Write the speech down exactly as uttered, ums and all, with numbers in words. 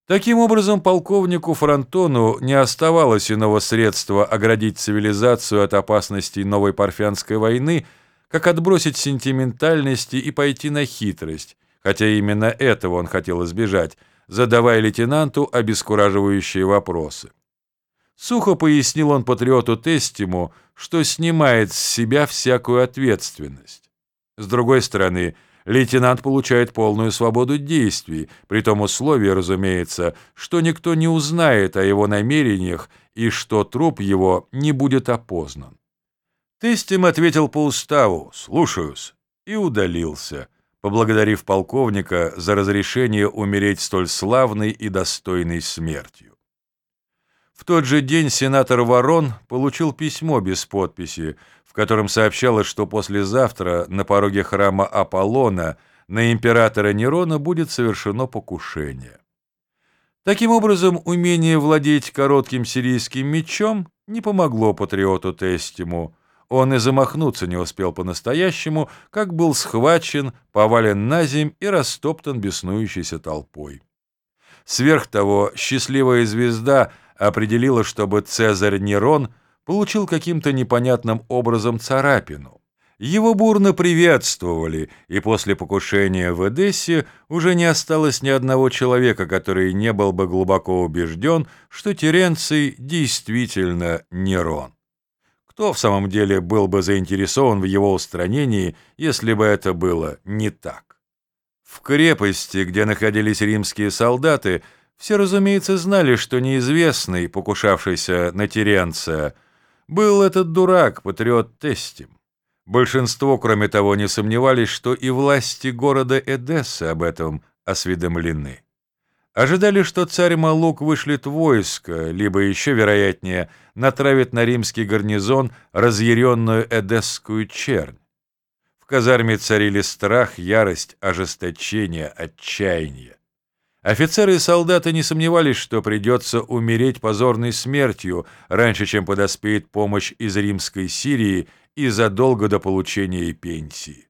Таким образом, полковнику Фронтону не оставалось иного средства оградить цивилизацию от опасностей новой Парфянской войны, как отбросить сентиментальности и пойти на хитрость, хотя именно этого он хотел избежать, задавая лейтенанту обескураживающие вопросы. Сухо пояснил он патриоту Тестиму, что снимает с себя всякую ответственность. С другой стороны, лейтенант получает полную свободу действий, при том условии, разумеется, что никто не узнает о его намерениях и что труп его не будет опознан. Тестим ответил по уставу «слушаюсь» и удалился, поблагодарив полковника за разрешение умереть столь славной и достойной смертью. В тот же день сенатор Ворон получил письмо без подписи, в котором сообщалось, что послезавтра на пороге храма Аполлона на императора Нерона будет совершено покушение. Таким образом, умение владеть коротким сирийским мечом не помогло патриоту Тестиму. Он и замахнуться не успел по-настоящему, как был схвачен, повален наземь и растоптан беснующейся толпой. Сверх того, счастливая звезда определила, чтобы Цезарь Нерон получил каким-то непонятным образом царапину. Его бурно приветствовали, и после покушения в Эдессе уже не осталось ни одного человека, который не был бы глубоко убежден, что Теренций действительно Нерон. Кто в самом деле был бы заинтересован в его устранении, если бы это было не так? В крепости, где находились римские солдаты, все, разумеется, знали, что неизвестный, покушавшийся на Теренция, был этот дурак, патриот Тестим. Большинство, кроме того, не сомневались, что и власти города Эдессы об этом осведомлены. Ожидали, что царь Малук вышлет войско, либо, еще вероятнее, натравит на римский гарнизон разъяренную эдесскую чернь. В казарме царили страх, ярость, ожесточение, отчаяние. Офицеры и солдаты не сомневались, что придется умереть позорной смертью, раньше, чем подоспеет помощь из римской Сирии и задолго до получения пенсии.